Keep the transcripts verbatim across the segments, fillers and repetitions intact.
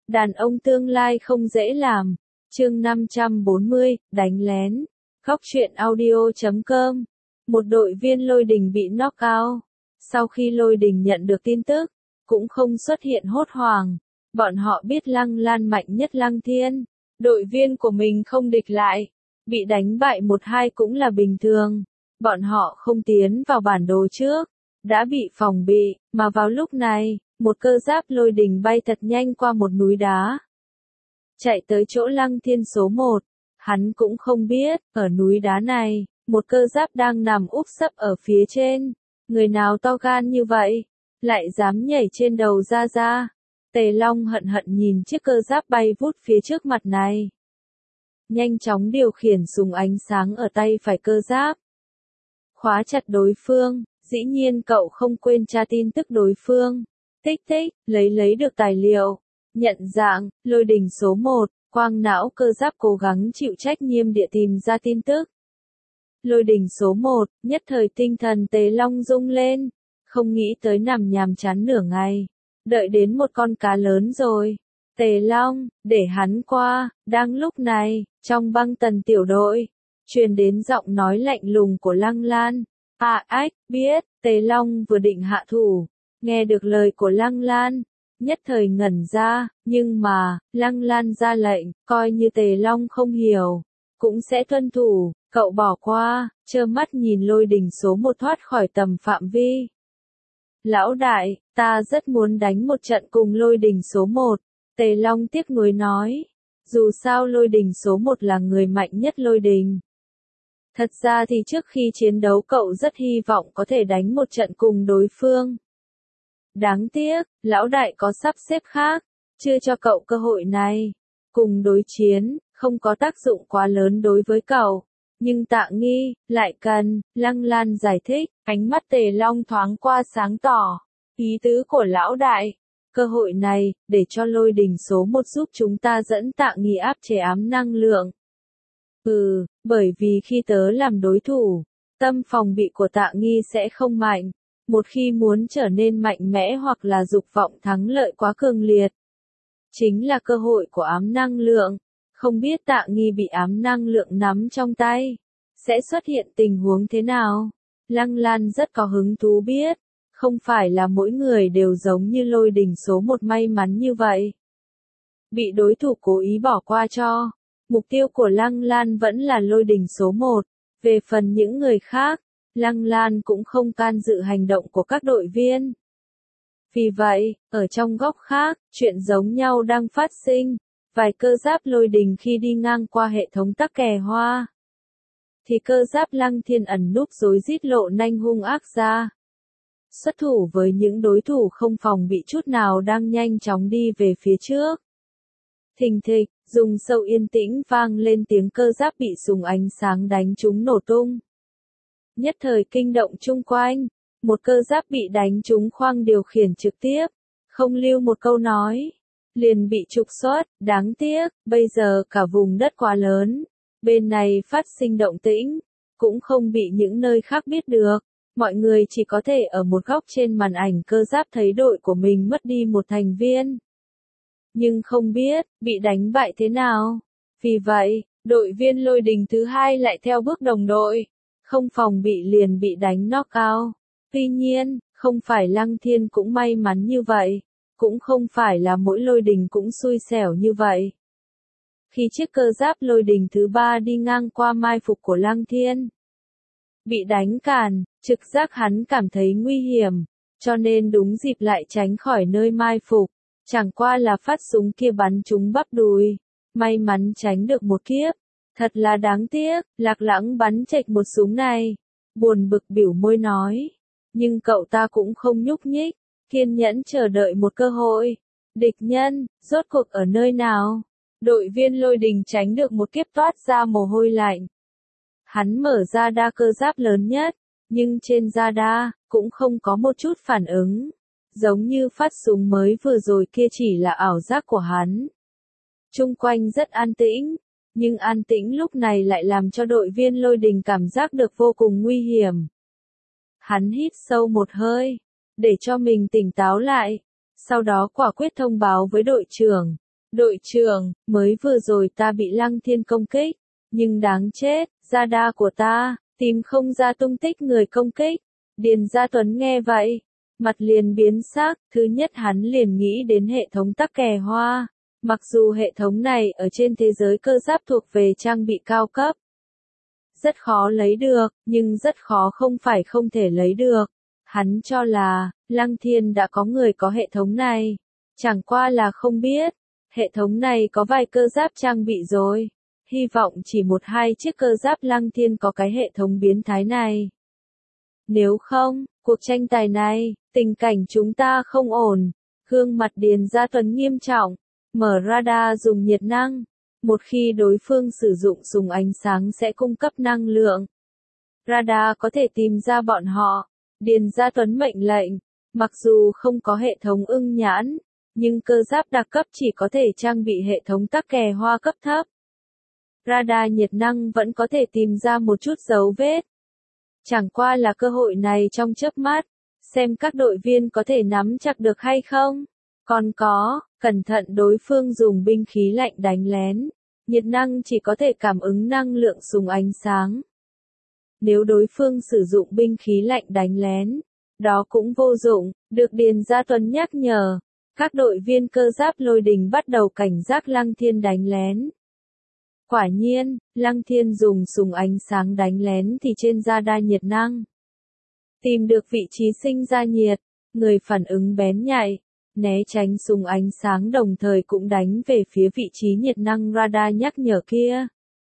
Đàn ông tương lai không dễ làm. Chương năm trăm bốn mươi, đánh lén. Góc truyện audio chấm com. Một đội viên Lôi Đình bị knock out. Sau khi Lôi Đình nhận được tin tức, cũng không xuất hiện hốt hoảng. Bọn họ biết Lăng Lan mạnh nhất Lăng Thiên. Đội viên của mình không địch lại. Bị đánh bại một hai cũng là bình thường. Bọn họ không tiến vào bản đồ trước. Đã bị phòng bị, mà vào lúc này, một cơ giáp Lôi Đình bay thật nhanh qua một núi đá. Chạy tới chỗ Lăng Thiên số một. Hắn cũng không biết, ở núi đá này, một cơ giáp đang nằm úp sấp ở phía trên. Người nào to gan như vậy, lại dám nhảy trên đầu Ra Ra. Tề Long hận hận nhìn chiếc cơ giáp bay vút phía trước mặt này. Nhanh chóng điều khiển súng ánh sáng ở tay phải cơ giáp. Khóa chặt đối phương, dĩ nhiên cậu không quên tra tin tức đối phương. Tích tích, lấy lấy được tài liệu. Nhận dạng, Lôi Đình số một, quang não cơ giáp cố gắng chịu trách nhiệm địa tìm ra tin tức. Lôi Đình số một, nhất thời tinh thần Tề Long rung lên. Không nghĩ tới nằm nhàm chán nửa ngày. Đợi đến một con cá lớn rồi. Tề Long, để hắn qua. Đang lúc này, trong băng tần tiểu đội, truyền đến giọng nói lạnh lùng của Lăng Lan. À ách, biết, Tề Long vừa định hạ thủ. Nghe được lời của Lăng Lan, nhất thời ngẩn ra, nhưng mà, Lăng Lan ra lệnh, coi như Tề Long không hiểu, cũng sẽ tuân thủ, cậu bỏ qua, trơ mắt nhìn Lôi Đình số một thoát khỏi tầm phạm vi. Lão đại, ta rất muốn đánh một trận cùng Lôi Đình số một, Tề Long tiếc nuối nói, dù sao Lôi Đình số một là người mạnh nhất Lôi Đình. Thật ra thì trước khi chiến đấu cậu rất hy vọng có thể đánh một trận cùng đối phương. Đáng tiếc, lão đại có sắp xếp khác, chưa cho cậu cơ hội này. Cùng đối chiến, không có tác dụng quá lớn đối với cậu. Nhưng Tạ Nghi, lại cần, Lăng Lan giải thích, ánh mắt Tề Long thoáng qua sáng tỏ. Ý tứ của lão đại, cơ hội này, để cho Lôi Đình số một giúp chúng ta dẫn Tạ Nghi áp chế ám năng lượng. Ừ, bởi vì khi tớ làm đối thủ, tâm phòng bị của Tạ Nghi sẽ không mạnh. Một khi muốn trở nên mạnh mẽ hoặc là dục vọng thắng lợi quá cường liệt, chính là cơ hội của ám năng lượng. Không biết Tạ Nghi bị ám năng lượng nắm trong tay, sẽ xuất hiện tình huống thế nào? Lăng Lan rất có hứng thú biết, không phải là mỗi người đều giống như Lôi Đình số một may mắn như vậy. Bị đối thủ cố ý bỏ qua cho. Mục tiêu của Lăng Lan vẫn là Lôi Đình số một. Về phần những người khác, Lăng Lan cũng không can dự hành động của các đội viên. Vì vậy, ở trong góc khác, chuyện giống nhau đang phát sinh. Vài cơ giáp Lôi Đình khi đi ngang qua hệ thống tắc kè hoa, thì cơ giáp Lăng Thiên ẩn núp rối rít lộ nanh hung ác ra. Xuất thủ với những đối thủ không phòng bị chút nào đang nhanh chóng đi về phía trước. Thình thịch, dùng sâu yên tĩnh vang lên tiếng cơ giáp bị súng ánh sáng đánh trúng nổ tung. Nhất thời kinh động chung quanh, một cơ giáp bị đánh trúng khoang điều khiển trực tiếp, không lưu một câu nói, liền bị trục xuất, đáng tiếc, bây giờ cả vùng đất quá lớn, bên này phát sinh động tĩnh, cũng không bị những nơi khác biết được, mọi người chỉ có thể ở một góc trên màn ảnh cơ giáp thấy đội của mình mất đi một thành viên. Nhưng không biết, bị đánh bại thế nào. Vì vậy, đội viên Lôi Đình thứ hai lại theo bước đồng đội. Không phòng bị liền bị đánh knock out. Tuy nhiên, không phải Lăng Thiên cũng may mắn như vậy. Cũng không phải là mỗi Lôi Đình cũng xui xẻo như vậy. Khi chiếc cơ giáp Lôi Đình thứ ba đi ngang qua mai phục của Lăng Thiên, bị đánh cản, trực giác hắn cảm thấy nguy hiểm. Cho nên đúng dịp lại tránh khỏi nơi mai phục. Chẳng qua là phát súng kia bắn trúng bắp đùi. May mắn tránh được một kiếp. Thật là đáng tiếc, Lạc Lãng bắn chệch một súng này. Buồn bực biểu môi nói. Nhưng cậu ta cũng không nhúc nhích, kiên nhẫn chờ đợi một cơ hội. Địch nhân, rốt cuộc ở nơi nào? Đội viên Lôi Đình tránh được một kiếp toát ra mồ hôi lạnh. Hắn mở ra đa cơ giáp lớn nhất, nhưng trên da đa, cũng không có một chút phản ứng. Giống như phát súng mới vừa rồi kia chỉ là ảo giác của hắn. Chung quanh rất an tĩnh, nhưng an tĩnh lúc này lại làm cho đội viên Lôi Đình cảm giác được vô cùng nguy hiểm. Hắn hít sâu một hơi, để cho mình tỉnh táo lại, sau đó quả quyết thông báo với đội trưởng, Đội trưởng, mới vừa rồi ta bị Lăng Thiên công kích, nhưng đáng chết, radar của ta, tìm không ra tung tích người công kích. Điền Gia Tuấn nghe vậy, mặt liền biến sắc, thứ nhất hắn liền nghĩ đến hệ thống tắc kè hoa. Mặc dù hệ thống này ở trên thế giới cơ giáp thuộc về trang bị cao cấp, rất khó lấy được, nhưng rất khó không phải không thể lấy được. Hắn cho là, Lăng Thiên đã có người có hệ thống này, chẳng qua là không biết, hệ thống này có vài cơ giáp trang bị rồi. Hy vọng chỉ một hai chiếc cơ giáp Lăng Thiên có cái hệ thống biến thái này. Nếu không, cuộc tranh tài này, tình cảnh chúng ta không ổn. Gương mặt Điền Gia Tuấn nghiêm trọng, mở radar dùng nhiệt năng. Một khi đối phương sử dụng súng ánh sáng sẽ cung cấp năng lượng. Radar có thể tìm ra bọn họ. Điền Gia Tuấn mệnh lệnh, mặc dù không có hệ thống ưng nhãn, nhưng cơ giáp đặc cấp chỉ có thể trang bị hệ thống tắc kè hoa cấp thấp. Radar nhiệt năng vẫn có thể tìm ra một chút dấu vết. Chẳng qua là cơ hội này trong chớp mắt, xem các đội viên có thể nắm chặt được hay không. Còn có, cẩn thận đối phương dùng binh khí lạnh đánh lén. Nhiệt năng chỉ có thể cảm ứng năng lượng súng ánh sáng. Nếu đối phương sử dụng binh khí lạnh đánh lén, đó cũng vô dụng, được Điền Gia Tuấn nhắc nhở. Các đội viên cơ giáp Lôi Đình bắt đầu cảnh giác Lăng Thiên đánh lén. Quả nhiên, Lăng Thiên dùng súng ánh sáng đánh lén thì trên radar nhiệt năng. Tìm được vị trí sinh ra nhiệt, người phản ứng bén nhạy, né tránh súng ánh sáng đồng thời cũng đánh về phía vị trí nhiệt năng radar nhắc nhở kia.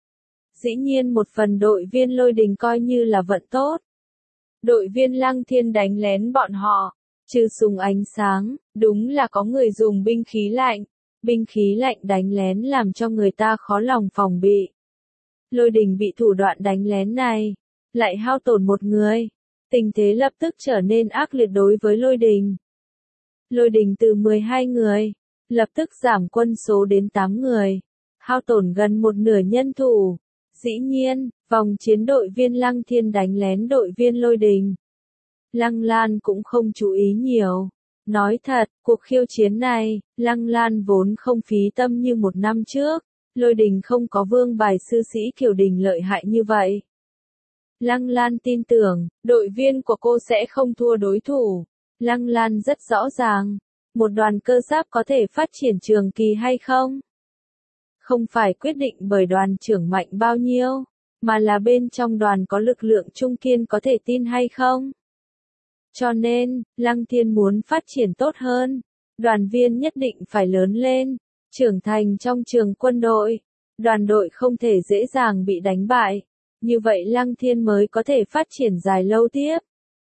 Dĩ nhiên một phần đội viên Lôi Đình coi như là vận tốt. Đội viên Lăng Thiên đánh lén bọn họ, trừ súng ánh sáng, đúng là có người dùng binh khí lạnh. Binh khí lạnh đánh lén làm cho người ta khó lòng phòng bị. Lôi Đình bị thủ đoạn đánh lén này, lại hao tổn một người. Tình thế lập tức trở nên ác liệt đối với Lôi Đình. Lôi Đình từ mười hai người, lập tức giảm quân số đến tám người, hao tổn gần một nửa nhân thủ. Dĩ nhiên, vòng chiến đội viên Lăng Thiên đánh lén đội viên Lôi Đình. Lăng Lan cũng không chú ý nhiều. Nói thật, cuộc khiêu chiến này, Lăng Lan vốn không phí tâm như một năm trước. Lôi Đình không có vương bài sư sĩ Kiều Đình lợi hại như vậy. Lăng Lan tin tưởng, đội viên của cô sẽ không thua đối thủ. Lăng Lan rất rõ ràng, một đoàn cơ giáp có thể phát triển trường kỳ hay không? Không phải quyết định bởi đoàn trưởng mạnh bao nhiêu, mà là bên trong đoàn có lực lượng trung kiên có thể tin hay không? Cho nên, Lăng Thiên muốn phát triển tốt hơn, đoàn viên nhất định phải lớn lên, trưởng thành trong trường quân đội, đoàn đội không thể dễ dàng bị đánh bại, như vậy Lăng Thiên mới có thể phát triển dài lâu tiếp.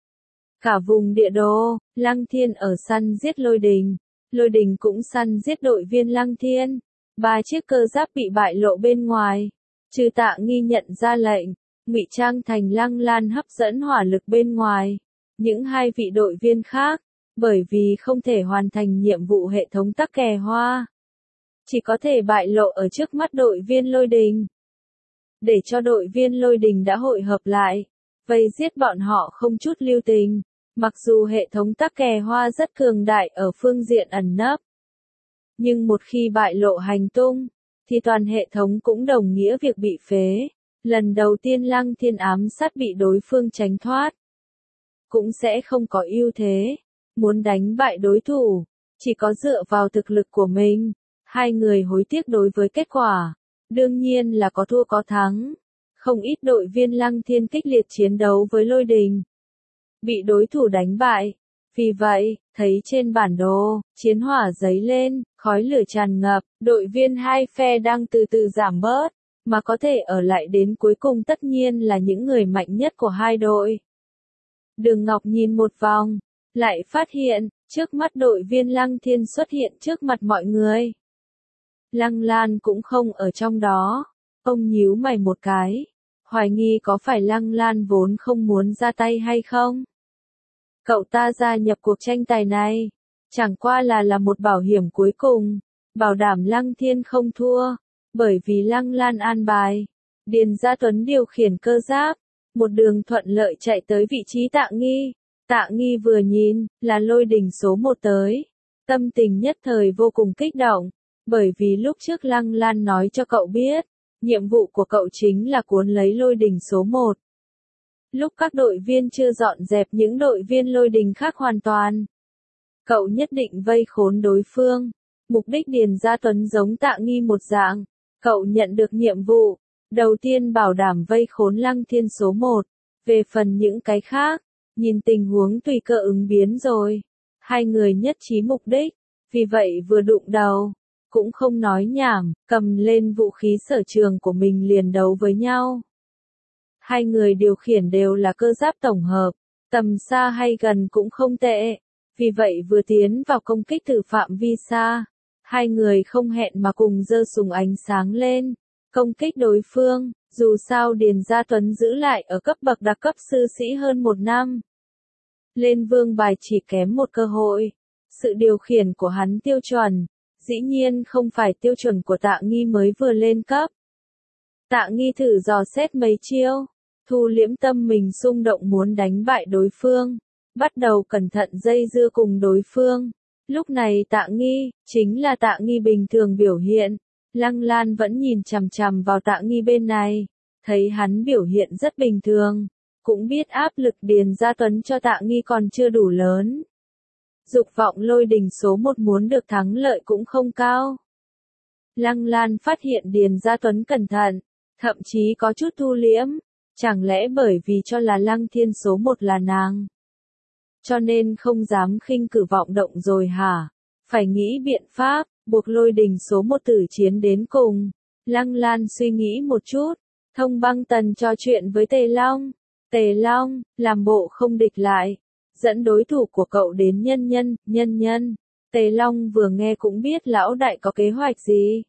Cả vùng địa đồ, Lăng Thiên ở săn giết Lôi Đình, Lôi Đình cũng săn giết đội viên Lăng Thiên, ba chiếc cơ giáp bị bại lộ bên ngoài, trừ Tạ Nghi nhận ra lệnh, ngụy trang thành Lăng Lan hấp dẫn hỏa lực bên ngoài. Những hai vị đội viên khác, bởi vì không thể hoàn thành nhiệm vụ hệ thống tắc kè hoa, chỉ có thể bại lộ ở trước mắt đội viên Lôi Đình. Để cho đội viên Lôi Đình đã hội hợp lại, vây giết bọn họ không chút lưu tình, mặc dù hệ thống tắc kè hoa rất cường đại ở phương diện ẩn nấp. Nhưng một khi bại lộ hành tung, thì toàn hệ thống cũng đồng nghĩa việc bị phế. Lần đầu tiên Lăng Thiên ám sát bị đối phương tránh thoát, cũng sẽ không có ưu thế. Muốn đánh bại đối thủ, chỉ có dựa vào thực lực của mình. Hai người hối tiếc đối với kết quả. Đương nhiên là có thua có thắng. Không ít đội viên Lăng Thiên kích liệt chiến đấu với Lôi Đình, bị đối thủ đánh bại. Vì vậy, thấy trên bản đồ, chiến hỏa dấy lên, khói lửa tràn ngập, đội viên hai phe đang từ từ giảm bớt, mà có thể ở lại đến cuối cùng tất nhiên là những người mạnh nhất của hai đội. Đường Ngọc nhìn một vòng, lại phát hiện, trước mắt đội viên Lăng Thiên xuất hiện trước mặt mọi người. Lăng Lan cũng không ở trong đó, ông nhíu mày một cái, hoài nghi có phải Lăng Lan vốn không muốn ra tay hay không? Cậu ta gia nhập cuộc tranh tài này, chẳng qua là là một bảo hiểm cuối cùng, bảo đảm Lăng Thiên không thua, bởi vì Lăng Lan an bài. Điền Gia Tuấn điều khiển cơ giáp, một đường thuận lợi chạy tới vị trí Tạ Nghi. Tạ Nghi vừa nhìn, là Lôi Đình số một tới. Tâm tình nhất thời vô cùng kích động, Bởi vì lúc trước Lăng Lan nói cho cậu biết, nhiệm vụ của cậu chính là cuốn lấy lôi đình số một. Lúc các đội viên chưa dọn dẹp những đội viên lôi đình khác hoàn toàn, cậu nhất định vây khốn đối phương. Mục đích Điền Gia Tuấn giống Tạ Nghi một dạng, cậu nhận được nhiệm vụ, đầu tiên bảo đảm vây khốn Lăng Thiên số một, về phần những cái khác, nhìn tình huống tùy cơ ứng biến rồi. Hai người nhất trí mục đích, vì vậy vừa đụng đầu, cũng không nói nhảm, cầm lên vũ khí sở trường của mình liền đấu với nhau. Hai người điều khiển đều là cơ giáp tổng hợp, tầm xa hay gần cũng không tệ, vì vậy vừa tiến vào công kích từ phạm vi xa, hai người không hẹn mà cùng giơ súng ánh sáng lên, công kích đối phương, dù sao Điền Gia Tuấn giữ lại ở cấp bậc đặc cấp sư sĩ hơn một năm. Lên vương bài chỉ kém một cơ hội, sự điều khiển của hắn tiêu chuẩn, dĩ nhiên không phải tiêu chuẩn của Tạ Nghi mới vừa lên cấp. Tạ Nghi thử dò xét mấy chiêu, thu liễm tâm mình xung động muốn đánh bại đối phương, bắt đầu cẩn thận dây dưa cùng đối phương. Lúc này Tạ Nghi, chính là Tạ Nghi bình thường biểu hiện, Lăng Lan vẫn nhìn chằm chằm vào Tạ Nghi bên này, thấy hắn biểu hiện rất bình thường, cũng biết áp lực Điền Gia Tuấn cho Tạ Nghi còn chưa đủ lớn. Dục vọng lôi đình số một muốn được thắng lợi cũng không cao. Lăng Lan phát hiện Điền Gia Tuấn cẩn thận, thậm chí có chút thu liễm, chẳng lẽ bởi vì cho là Lăng Thiên số một là nàng, cho nên không dám khinh cử vọng động rồi hả? Phải nghĩ biện pháp, buộc lôi đình số một tử chiến đến cùng. Lăng Lan suy nghĩ một chút, Thông Băng Tần trò chuyện với Tề Long. Tề Long, làm bộ không địch lại, dẫn đối thủ của cậu đến nhân nhân, nhân nhân. Tề Long vừa nghe cũng biết lão đại có kế hoạch gì.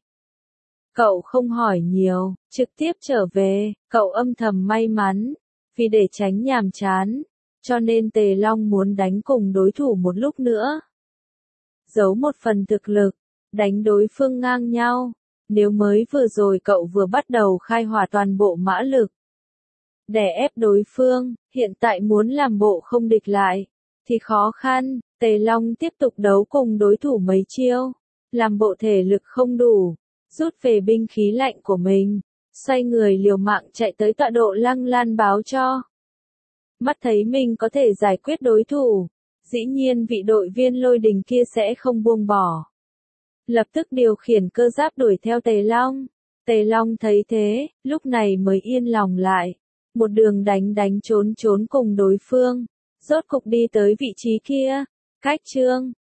Cậu không hỏi nhiều, trực tiếp trở về, cậu âm thầm may mắn, vì để tránh nhàm chán, cho nên Tề Long muốn đánh cùng đối thủ một lúc nữa. Giấu một phần thực lực, đánh đối phương ngang nhau, nếu mới vừa rồi cậu vừa bắt đầu khai hỏa toàn bộ mã lực, đè ép đối phương, hiện tại muốn làm bộ không địch lại, thì khó khăn. Tề Long tiếp tục đấu cùng đối thủ mấy chiêu, làm bộ thể lực không đủ, rút về binh khí lạnh của mình, xoay người liều mạng chạy tới tọa độ Lăng Lan báo cho. Mắt thấy mình có thể giải quyết đối thủ, dĩ nhiên vị đội viên lôi đình kia sẽ không buông bỏ. Lập tức điều khiển cơ giáp đuổi theo Tề Long. Tề Long thấy thế, lúc này mới yên lòng lại. Một đường đánh đánh trốn trốn cùng đối phương, rốt cục đi tới vị trí kia. Cách chương